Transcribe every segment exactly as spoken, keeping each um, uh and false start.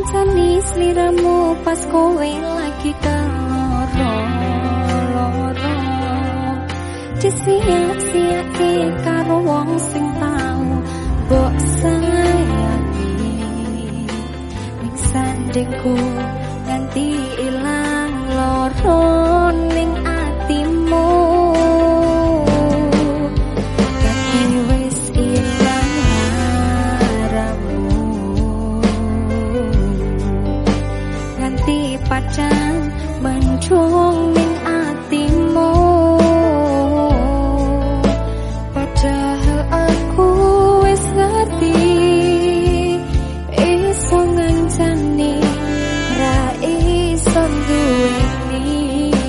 ngancani sliramu pas kowe lagi keloro-loro disiak-siake karo wong sing tau mbok sayangi ning sandengku nganti ilang loro ning atimu nganti wis ilang haramu nganti pacan mencung ning atimu padahal aku wis ngerti iso ngancani ra iso duweni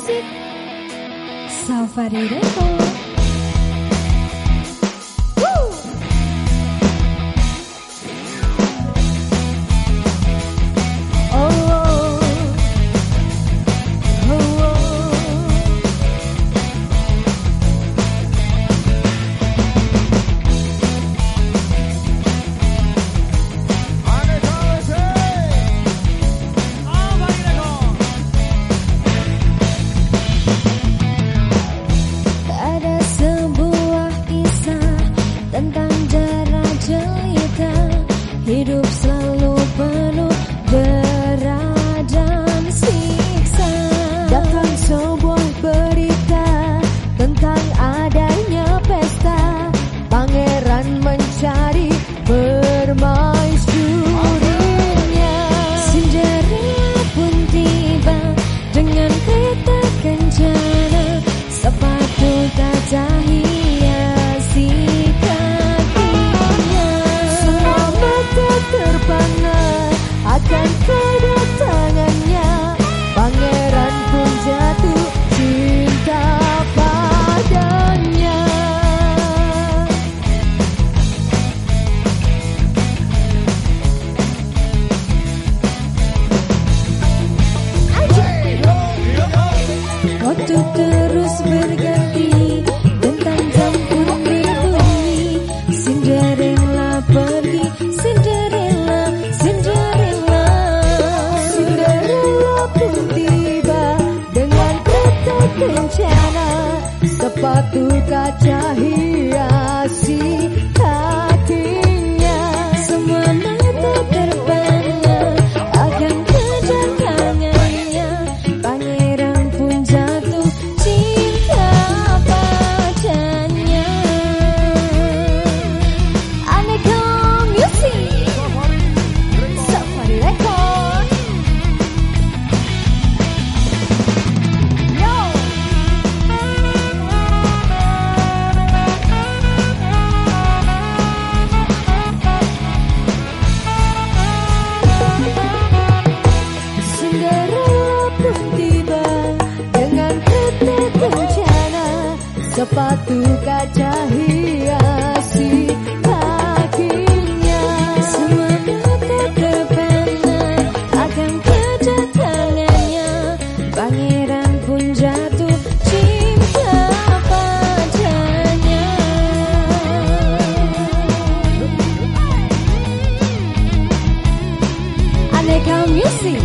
Music Safari Record. Hidup selalu penuh dera dan siksa. Datang sebuah berita tentang adanya pesta. Pangeran mencari permaisurinya. Cinderella pun tiba dengan kereta kencana. Sepatu gajah hiasi terpana akan kedatangannya. Pangeran pun jatuh cinta padanya. Waktu terus berganti, bentang jam pun berbunyi. Cinderella pergi, Cinderella, Cinderella. Cinderella pun tiba dengan kereta kencana. Sepatu kaca hiasi kakinya. Semua mata terpana akan kedatangannya. Pangeran pun jatuh cinta padanya. Aneka Music Safari Record. Yo. Cinderella pun tiba dengan kereta kencana. Sepatu kaca hiasi kakinya. Semua mata terpana akan kedatangannya. Pangeran pun jatuh cinta padanya. Aneka Music.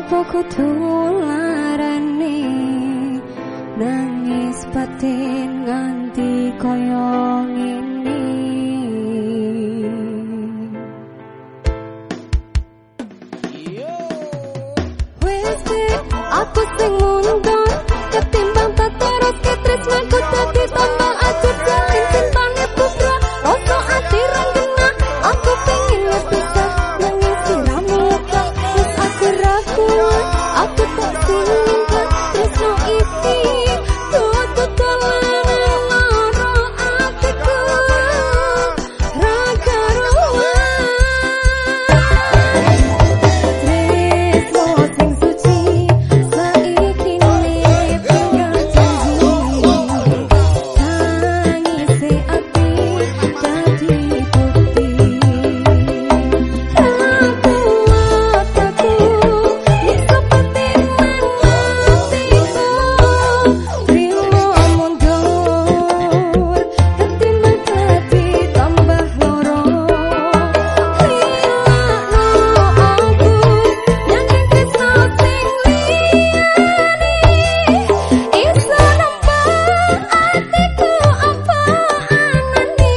Apa kudu larane nangis batin nganti koyo ngene. Wes aku sing mundur ketimbang tak terus ketresnaku dadi tambah ajur jalin cintane putra rasa ati ranggena aku pengen bisa nangis siramu luka wes aku ragu aku tak cinta tresno iki tutu tolanan loro atiku raga ruang tresno sing suci saiki ne tinggal janji tangise ati dadi bukti aku aku ning seperti manatiku trimo mundur ketimbang dadi tambah loro hilangno aku nyanyi tresno sing liyane iso nembang atiku apa anane.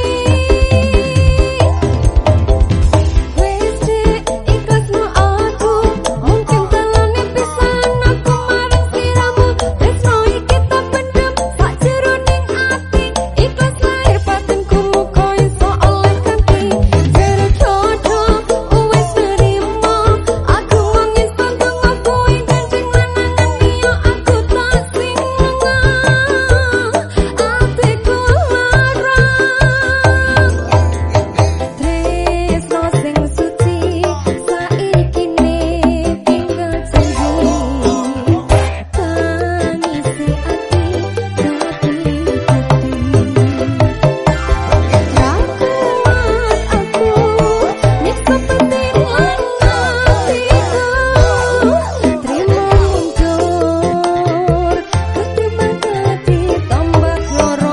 Wes ikhlasno aku mungkin talane pisan aku marang siramu tresno iki tak pendem sak jeroning ati ikhlas lahir batinku muga iso oleh ganti jero dodo wes nerimo aku nangis tanggung kowe kanjeng lanangan liya aku tak sing nengah atiku larang tresno sing suci saiki ne tinggal janji tangise ati dadi bukti rakuat aku nek seperti lanatiku trimo mundur ketimbang dadi tambah loro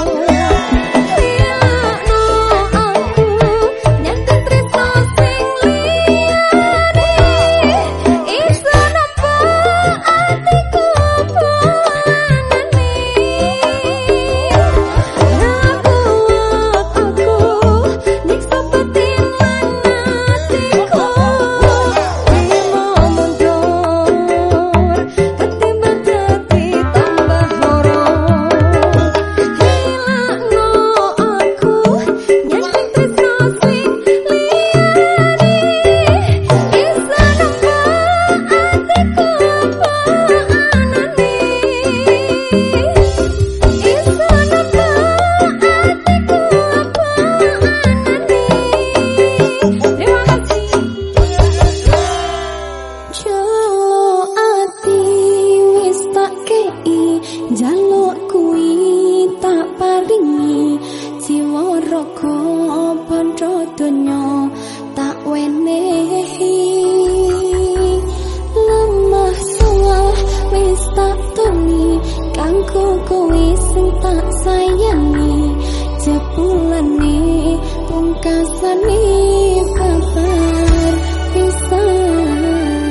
hilangno aku nyanyi tresno sing liyane iso nembang atiku apa anane. Rakuat aku nek seperti lanatiku trimo mundur ketimbang dadi tambah loro hilangno aku nyanyi tresno sing liyane iso nembang atiku apa anane iso nembang atiku apa anane. Terima kasih. Jaluk ati wis tak kei jaluk kuwi tak paringi jiwa raga bandha donya tak wenehi lemah salah wis tak tuni kanggo kowe sing tak sayangi jebulane pungkasane kabar pisan.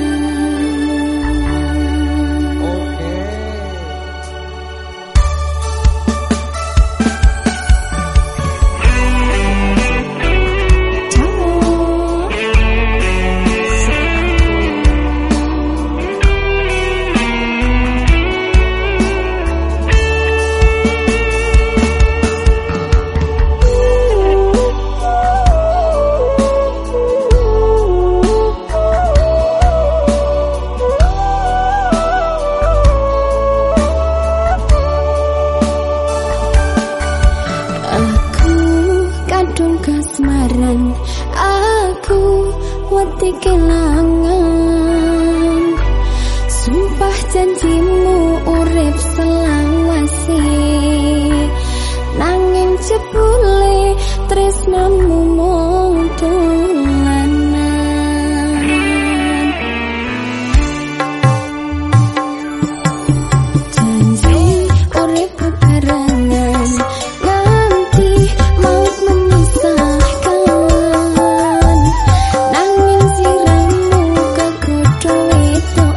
Aku kadung kasmaran aku wedi kelangan sumpah janjimu urip selawase nanging jebule tresnamu mung dolanan. Janji urip bebarengan nganti maut memisahkan nanging siramu kegodho wedok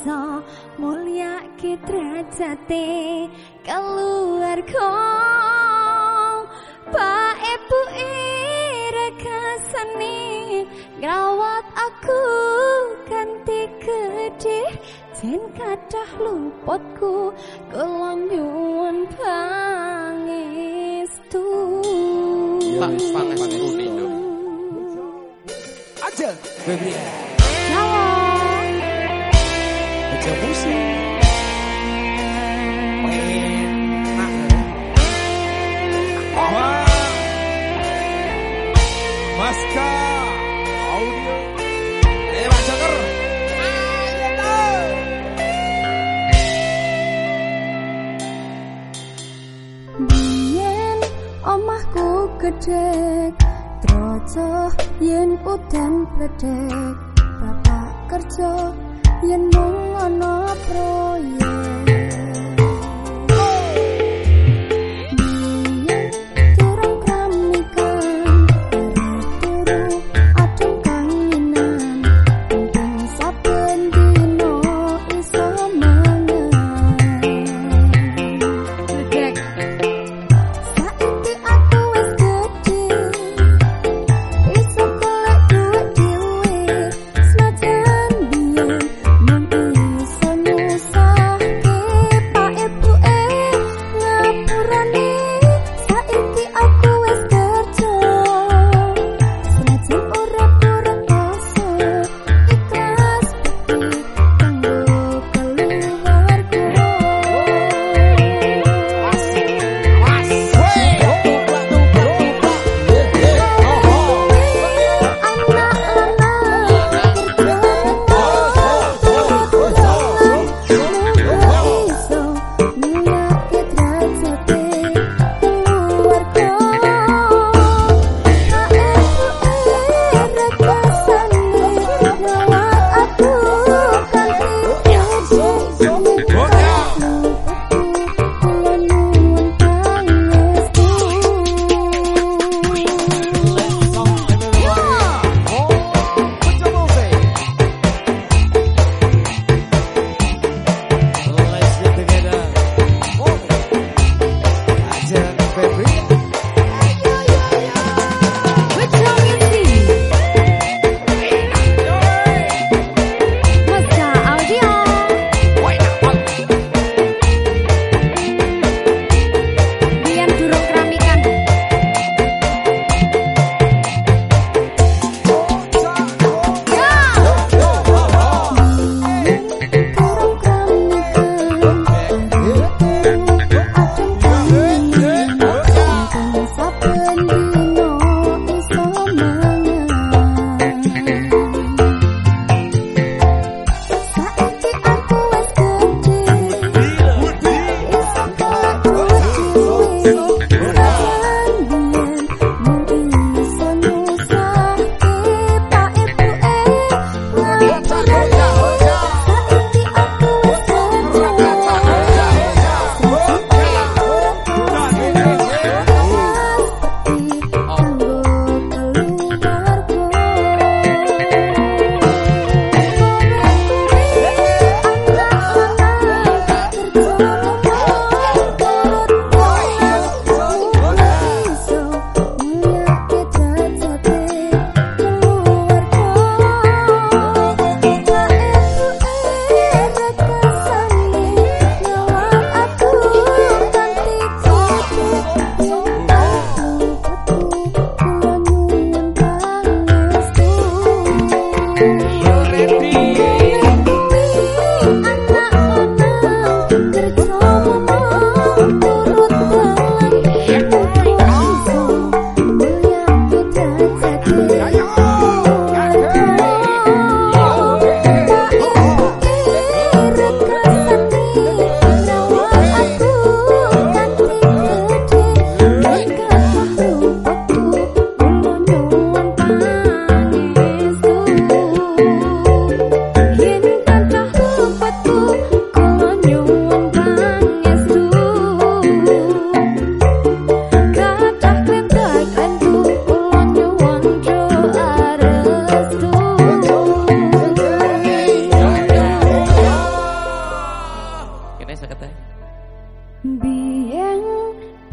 iso mulyake derajate keluarga Pak Ibu irekasane ngrawat aku kanthi gedhe jen kathah luputku kula nyuwun pangestu Pak pangestu niku aja Febri Jawa aja musik Maska audio eh Pak Joker biyen omahku gedhe troco yen udan bledek bapak kerja yen mung ana proyek Mungkin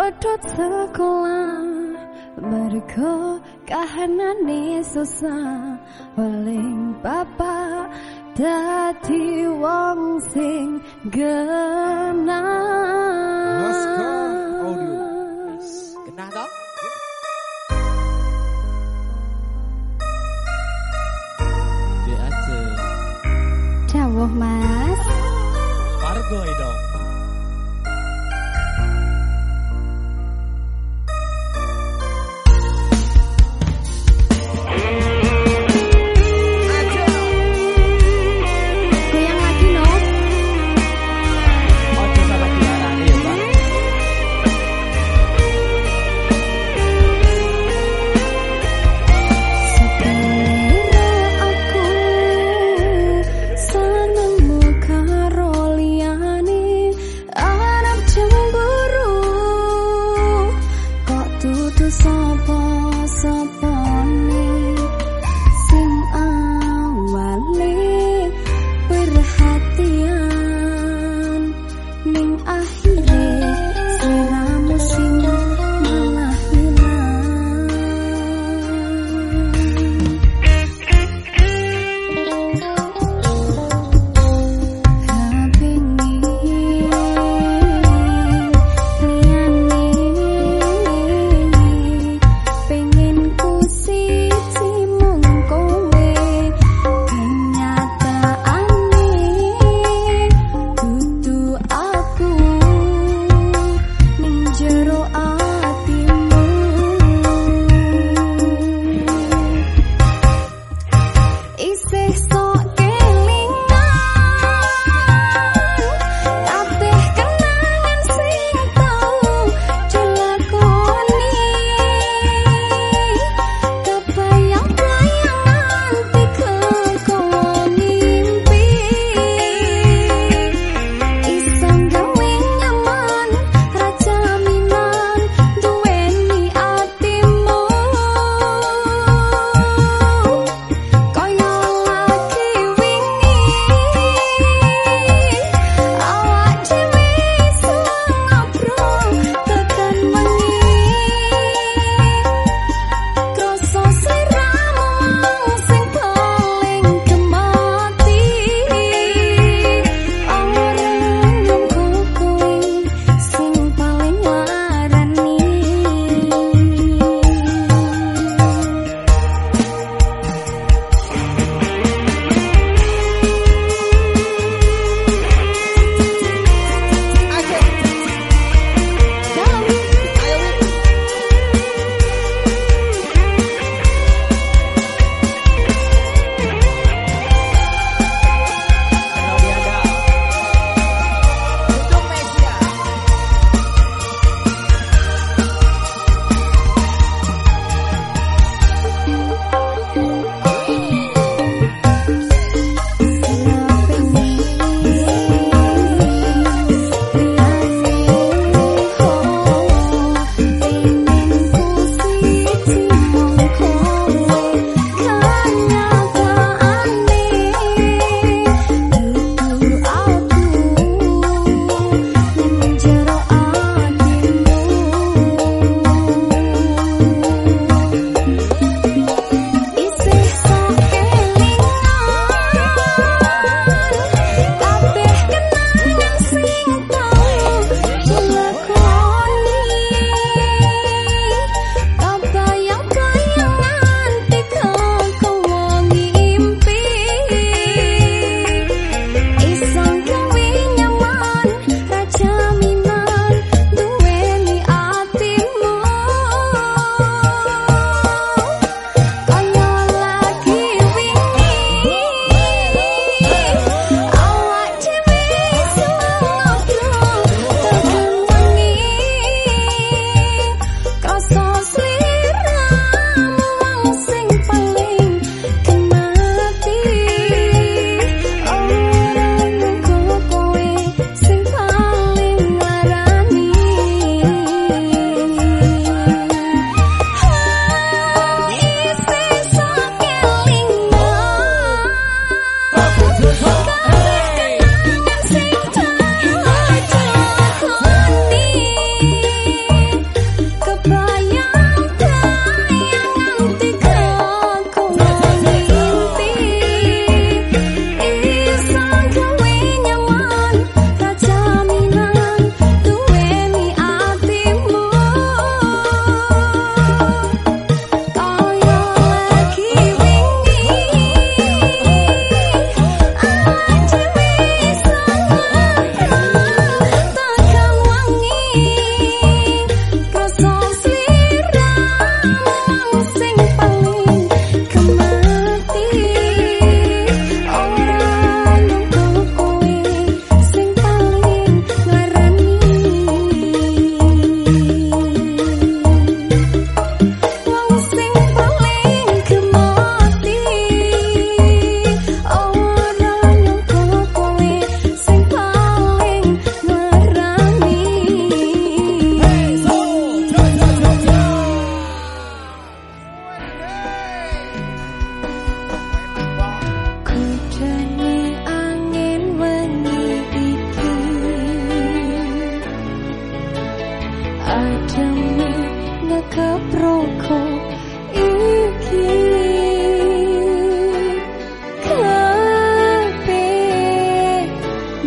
pedhot sekolah mergo kahanane susah weling bapak dadi wong sing genah. Laskar Audio. Genah toh? Dia aja. Dawuh Mas. Margo dong. Goyang lagi no. Ojo sama diarani ya, Pak. Sebenarnya aku senengmu karo liyane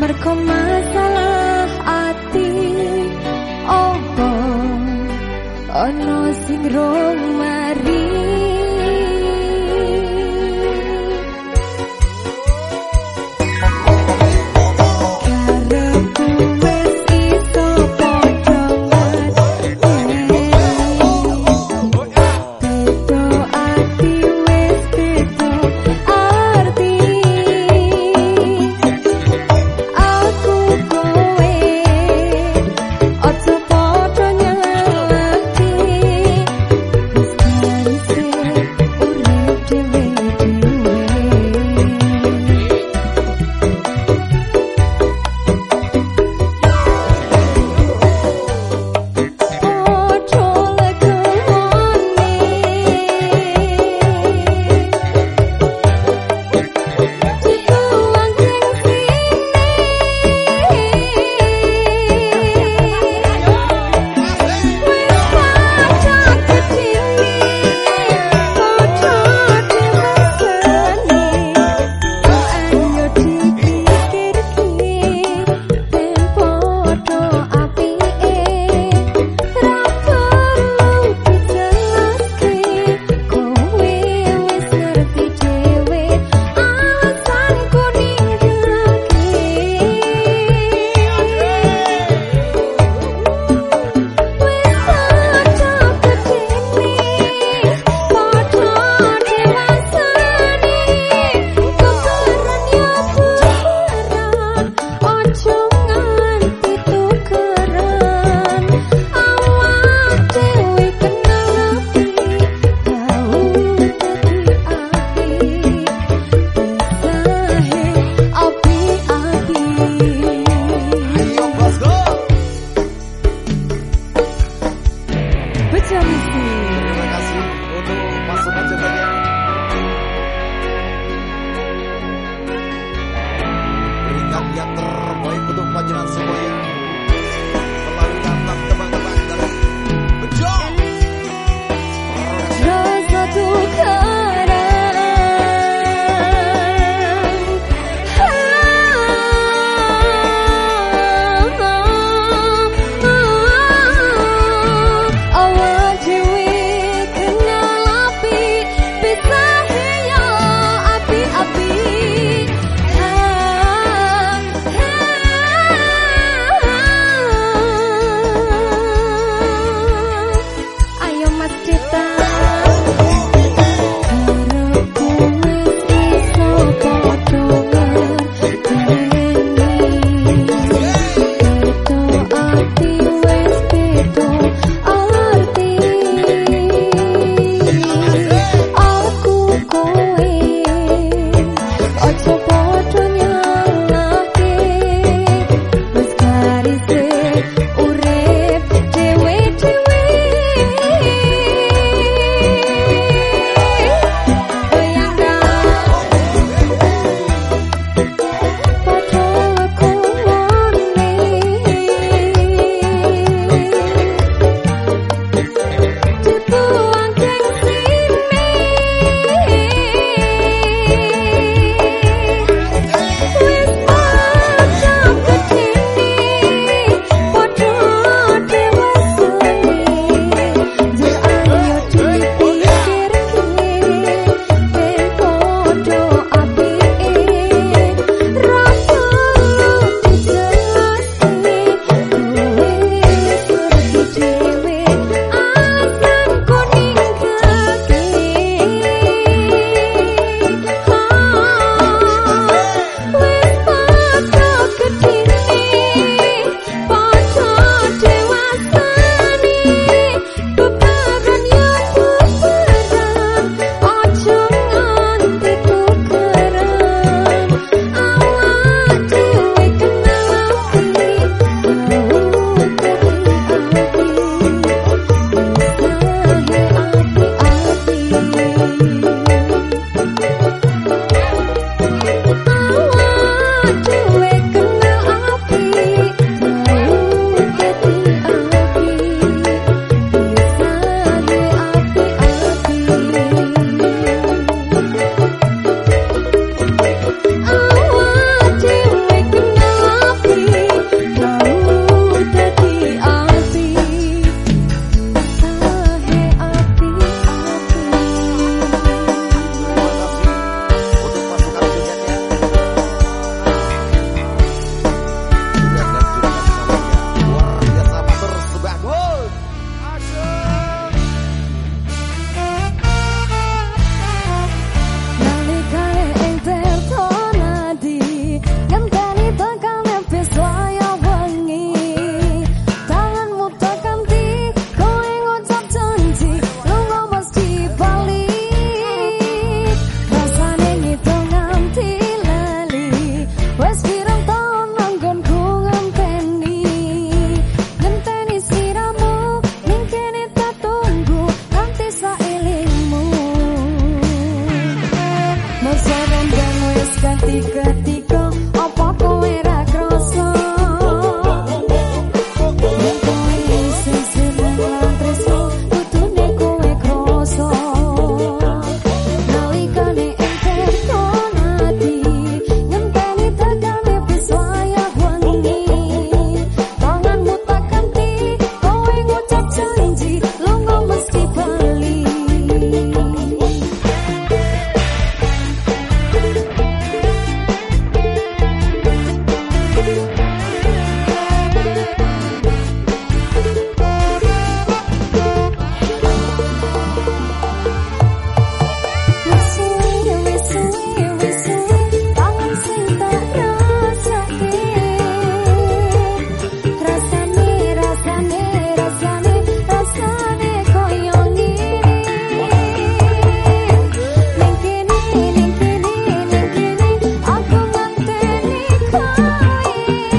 merko masalah ati opo ono sing rong mari Terima kasih untuk pasukan jaganya. Berikan yang terbaik untuk panjenengan semuanya. Melalui lantak tebak-tebak dan bejo. Rasa duka Aku ngenteni kowe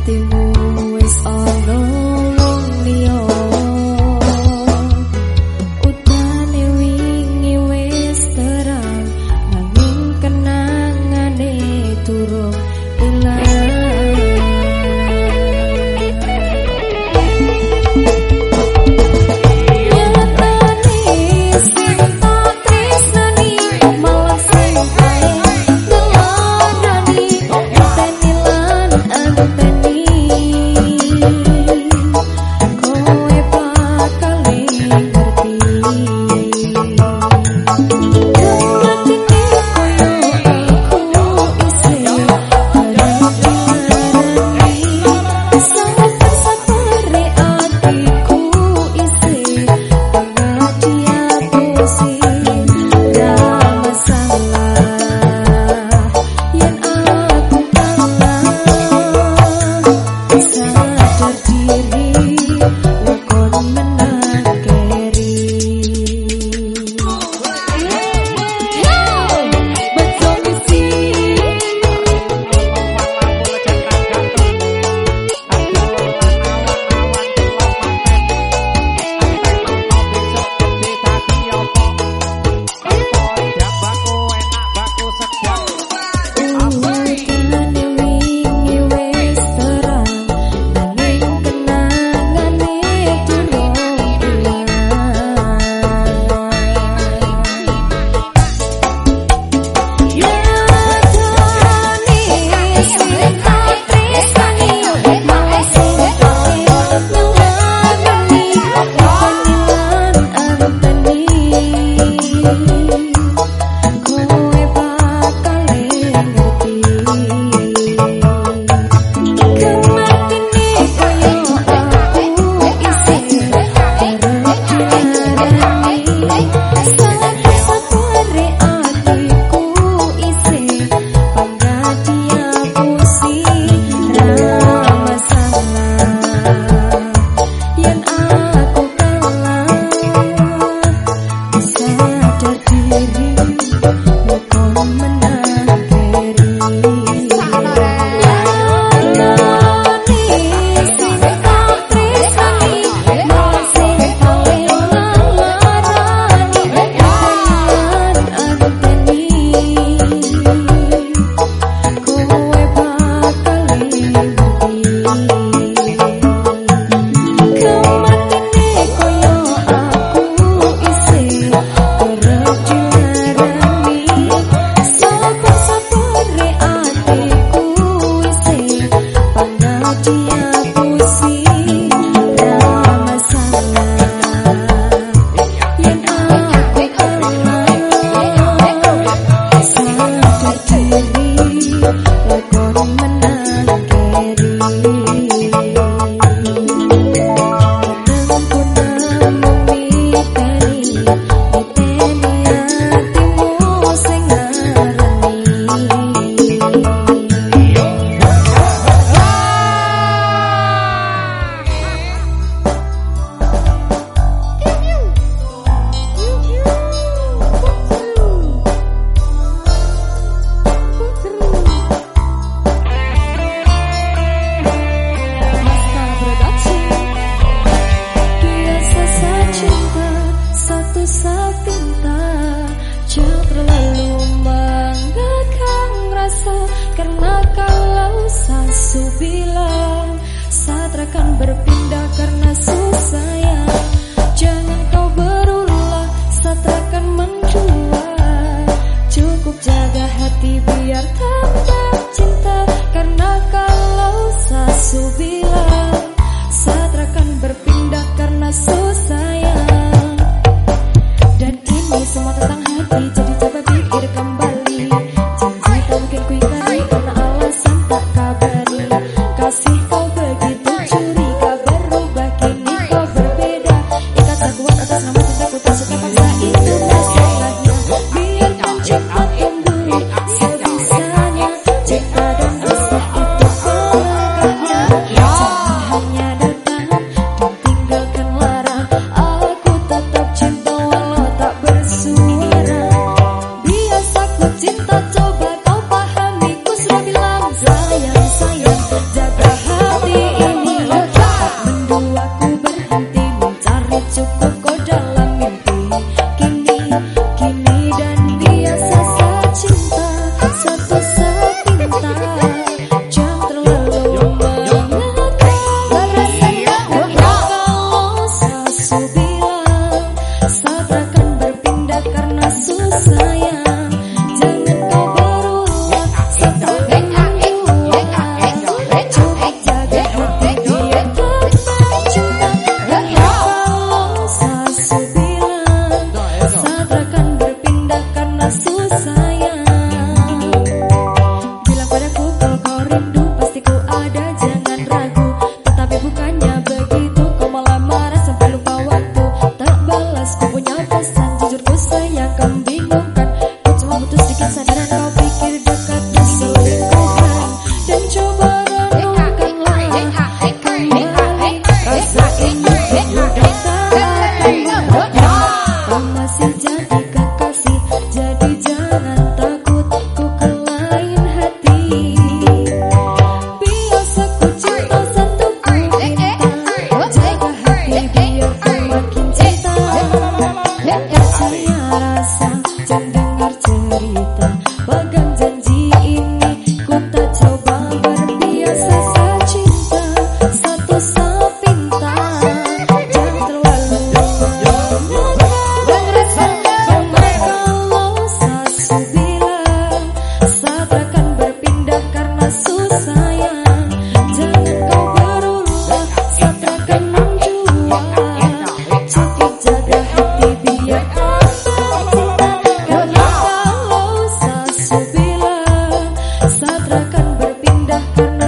Cinta coba kau pahami, ku sudah bilang sayang sayang, jaga hati.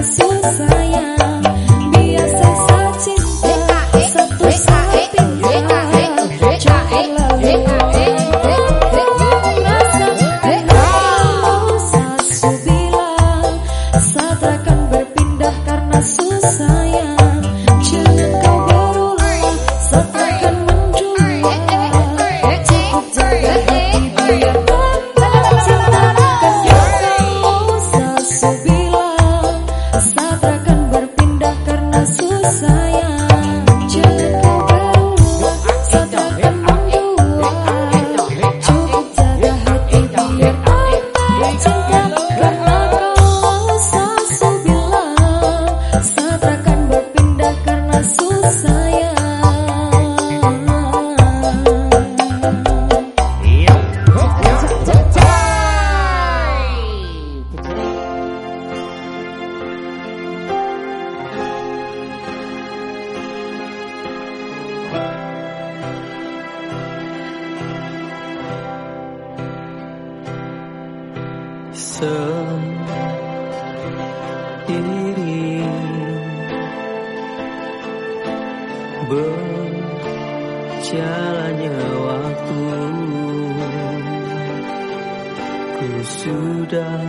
Sendiri berjalannya waktu, ku sudah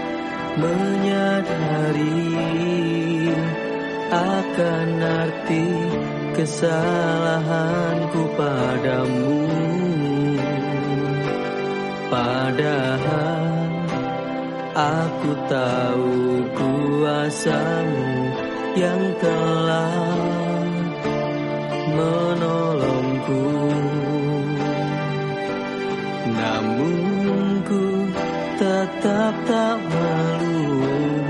menyadari akan arti kesalahanku padamu. Padahal aku tahu kuasamu yang telah menolongku, namun ku tetap tak malu,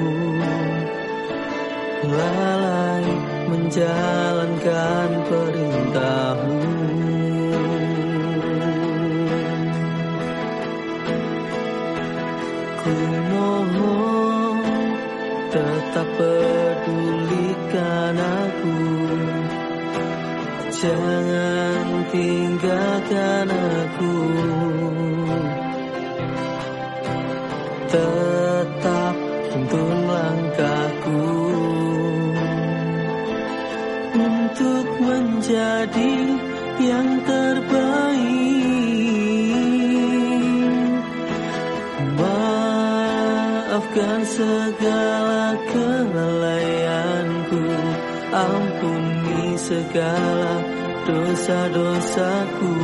lalai menjalankan perintahmu. Ku mohon tetap pedulikan aku, jangan tinggalkan aku. Tetap tuntun langkahku untuk menjadi yang terbaik. Maafkan segala kelalaianku, ampuni segala dosa-dosaku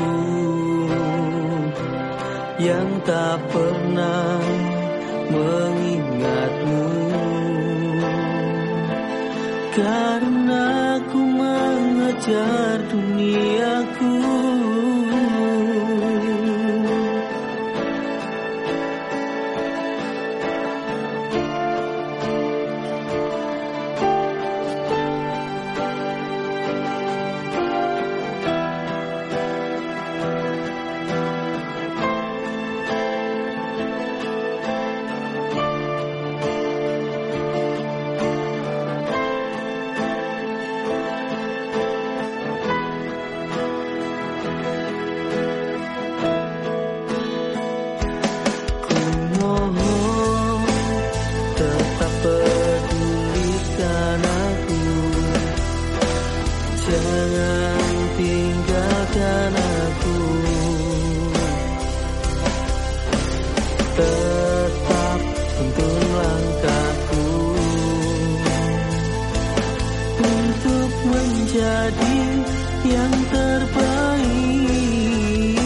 yang tak pernah mengingatmu, karena aku mengejar duniaku. Jangan tinggalkan aku, tetap tuntun langkahku untuk menjadi yang terbaik.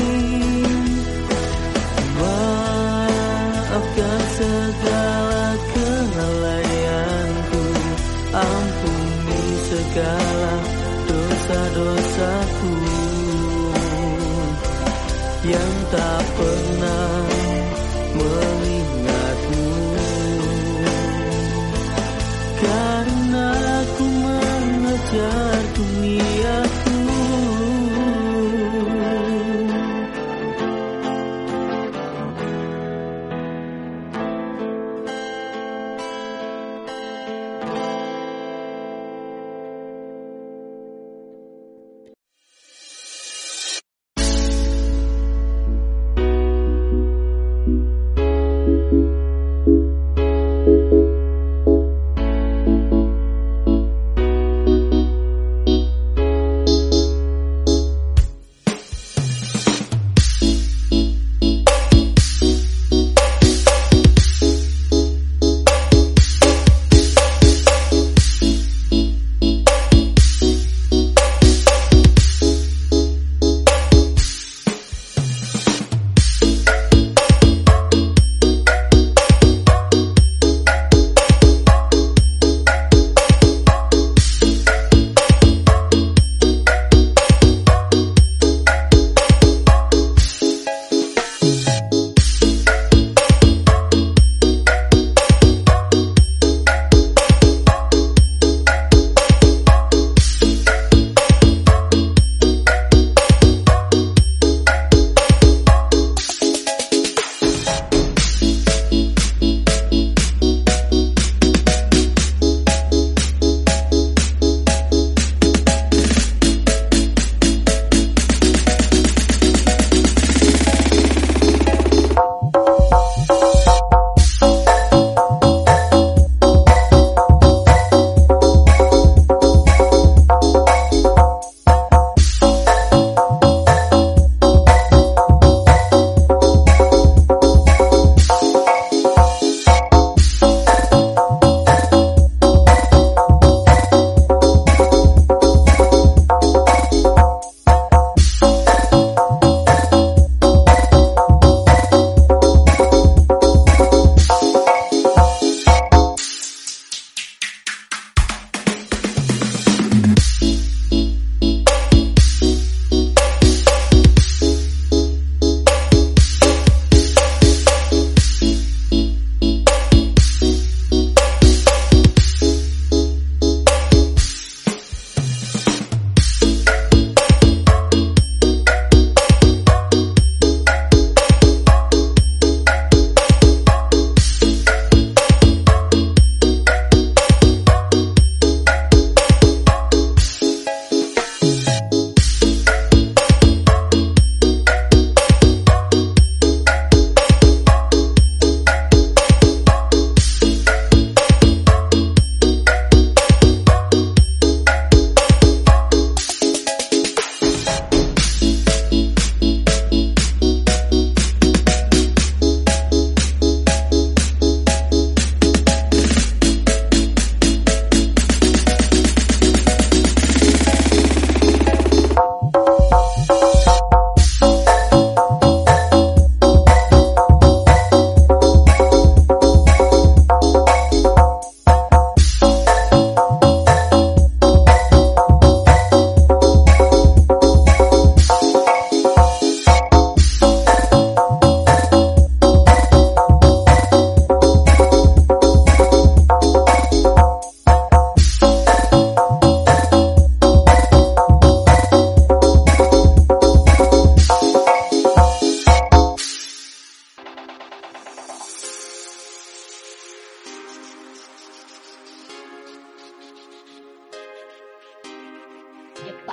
Maafkan segala kelalaianku, ampuni segala dosa-dosaku yang tak pernah mengingatmu, karena aku mengejar duniaku.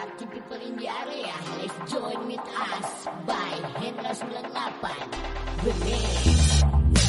Party people in the area, let's join with us by Hendra sembilan delapan Remix.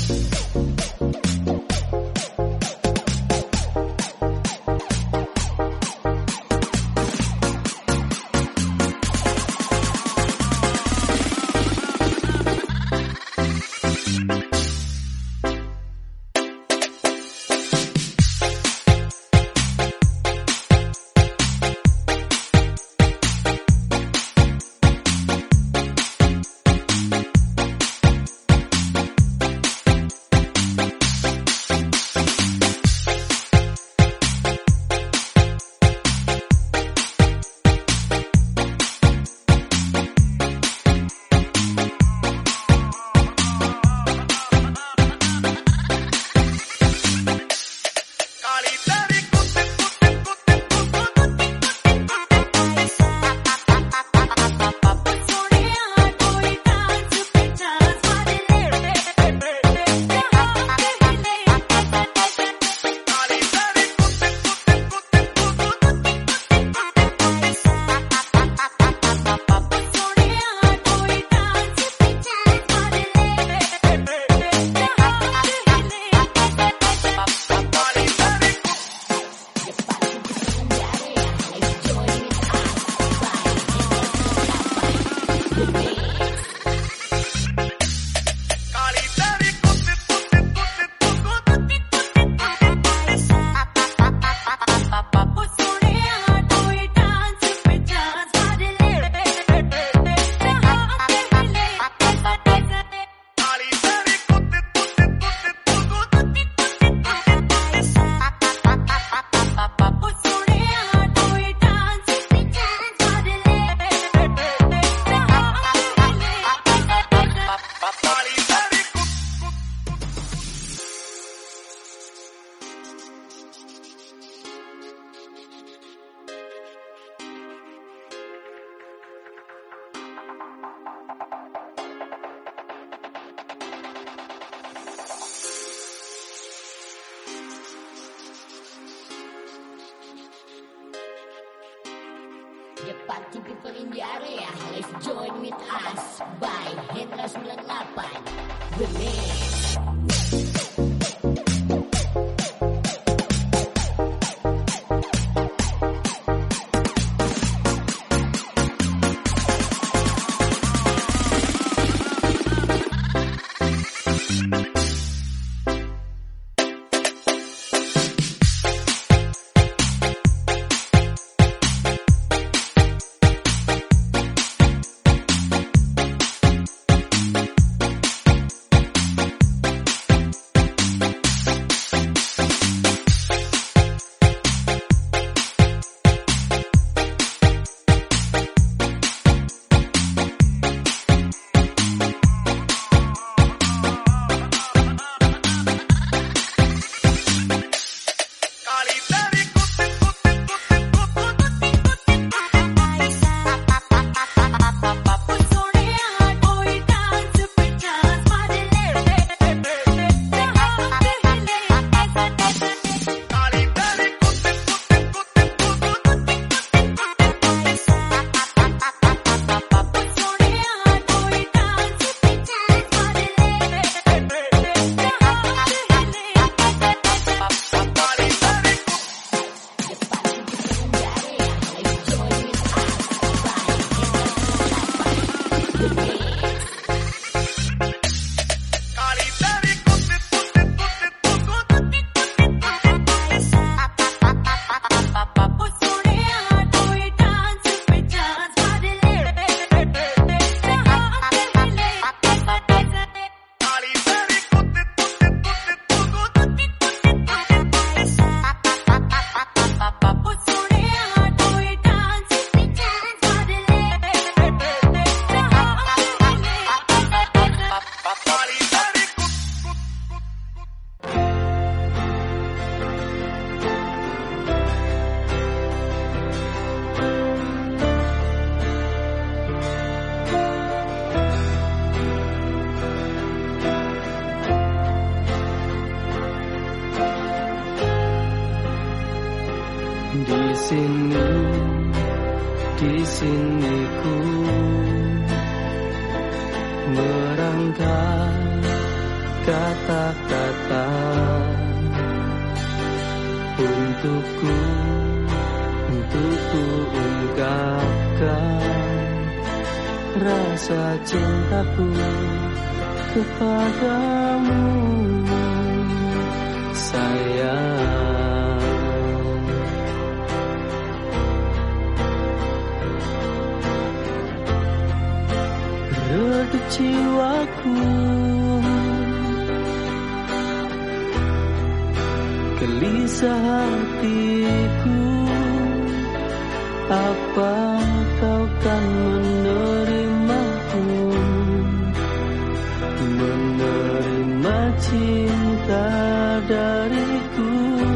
The party people in the area, let's join with us by Hendra sembilan delapan Remix. Di sini Di sini ku merangkai kata-kata untukku, untukku ungkapkan rasa cintaku kepadamu, sayang. Redup jiwaku, gelisah hatiku, apa kau kan menerimaku, menerima cinta dariku.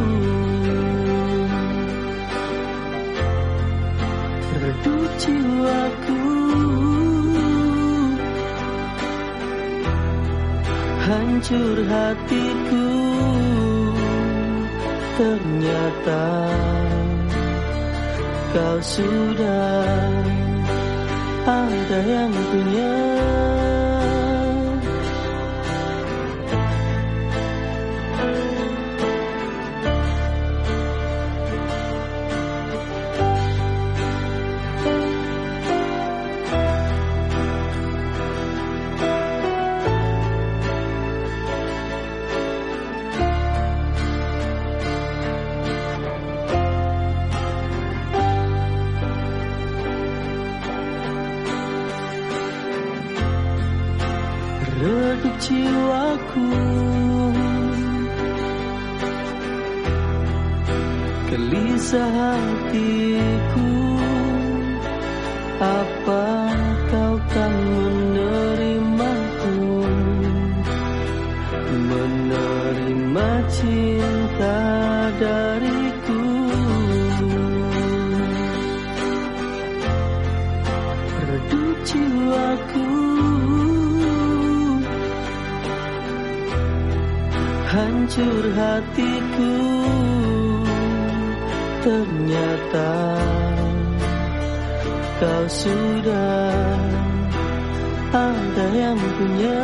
Redup jiwaku, hancur hatiku, ternyata kau sudah ada yang punya. Redup jiwaku, gelisah hatiku, apa kau kan menerimaku, menerima cinta dariku. Redup jiwaku, hancur hatiku, ternyata kau sudah ada yang punya.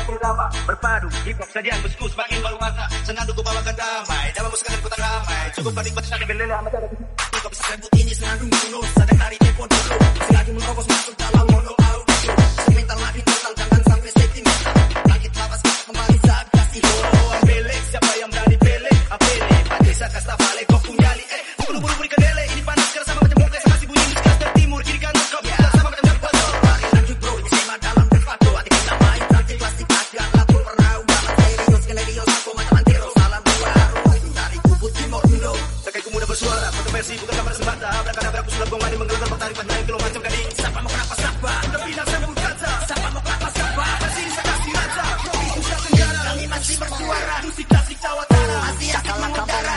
irama berpadu hip hop sajian musikku semakin berwarna. Senang ku bawakan damai dalam musik kota ramai. Cukup menikmati saja belele amat ada. Kau bisa rambut ini senandung dulu, sadar dari tempo dulu. Masih lagi menerobos masuk dalam mono audio. Semental makin total jangan sampai sentimental. Langit lapas kita kembali saat kasih horo. Belek siapa yang berani belek? Apele Padesa kasta vale kau punya li eh. Buru-buru beri kedele ini panas karena sama macam muka sama si bunyi di sekitar timur kiri kanan kau bisa sama macam dapat. Lari lanjut bro ini sema dalam berpadu. Adik kita main praktik plastik agak laku pernah udah serius kelerius aku macam antero salam dua arus dari kubu timur Indo. Sakai ku muda bersuara foto versi bukan gambar semata. Abrak-abrak aku sulap gomani menggelar pertarikan naik kilo macam gading. Siapa mau kenapa siapa? Udah pindah saya bukan kata. Siapa mau kenapa siapa? Masih bisa kasih raja. Provinsi Nusa Tenggara kami masih bersuara. Musik klasik Jawa Tengah masih asik mengudara.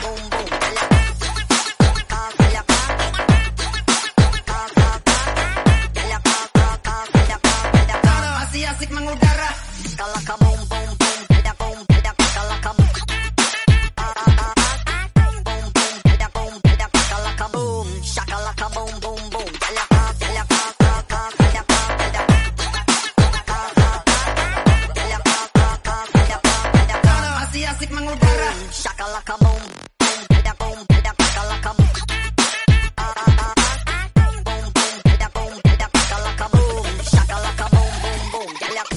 Masih asik mengudara. Kalaka boom boom boom, beda boom beda kalaka boom. Boom boom beda boom beda kalaka boom, shakalaka boom boom boom, kalaka kalaka kalaka beda beda. Masih asik mengudara. Shakalaka boom boom beda boom beda kalaka boom. Boom boom beda boom beda kalaka boom, shakalaka boom boom boom, kalaka.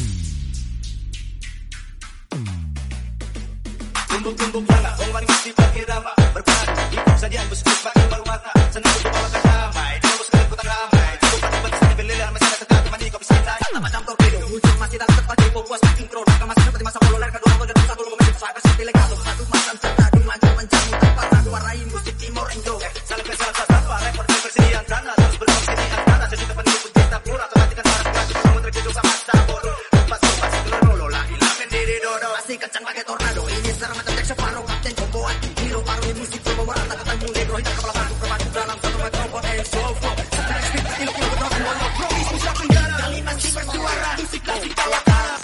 Tumbuk-tumbuk lama, orang masih berirama berpadu hip hop sajian musikku semakin berwarna. Senang ku bawakan damai dalam musik kota ramai. Cukup menikmati saja belele masih ada tetap mandi kopi santai. Macam torpedo muncul masih dalam tempat hip hop puas makin pro. Raka masih seperti masa pololer kedua kau jadi satu rumah itu saya seperti legato. Satu macam tertadu maju menjamu tanpa ragu warai musik timur Indo. Saling kesal tanpa repot versi yang sana terus berfungsi di antara sejuta penduduk kita pura otomatis syarat lagi kamu terkejut sama sabor. Pas-pas lolo lagi lamen diri dodo masih kencang pakai tornado. Ini serang macam Jack Sparrow kapten komboan hero paru musik coba merata ketemu negro hitam kepala batu berpadu dalam satu mikrofon and so flow. Sekarang speed kilo kilo berdua mono provinsi Nusa Tenggara kami masih bersuara. Musik klasik Jawa Tengah.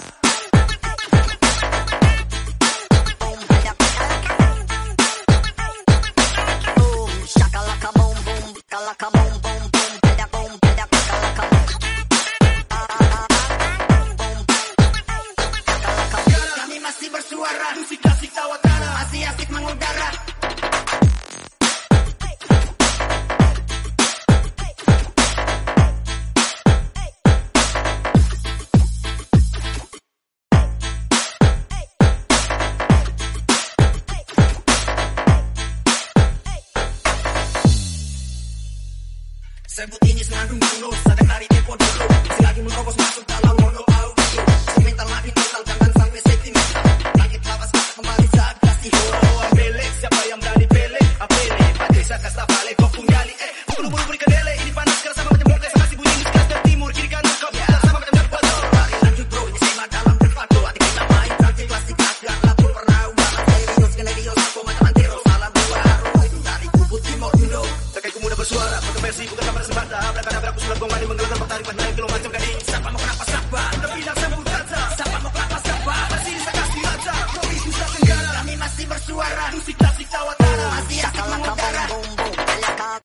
Boom beda boom shakalaka boom boom kalaka boom boom boom beda boom beda kalaka boom. Kami masih bersuara. Musik klasik Jawa Tengah masih asik mengudara. Sebut ini senandung dulu, sadar dari tempo dulu. Masih lagi menerobos masuk dalam mono audio. Semental makin total jangan sampai sentimental. Langit lapas kita kembali saat kasih horo. Belek siapa yang berani belek? Apele Padesa kasta vale kau punya li eh. Buru-buru beri kedele ini panas karena sama macam muka sama si bunyi di sekitar timur kiri kanan kau bisa sama macam dapat. Lari lanjut bro ini sema dalam berpadu. Adik kita main praktik plastik agak laku pernah udah serius kelerius aku macam antero salam dua arus dari kubu timur Indo. Sakai ku muda bersuara foto versi bukan gambar semata. Abrak-abrak aku sulap gomani menggelar pertarikan naik kilo macam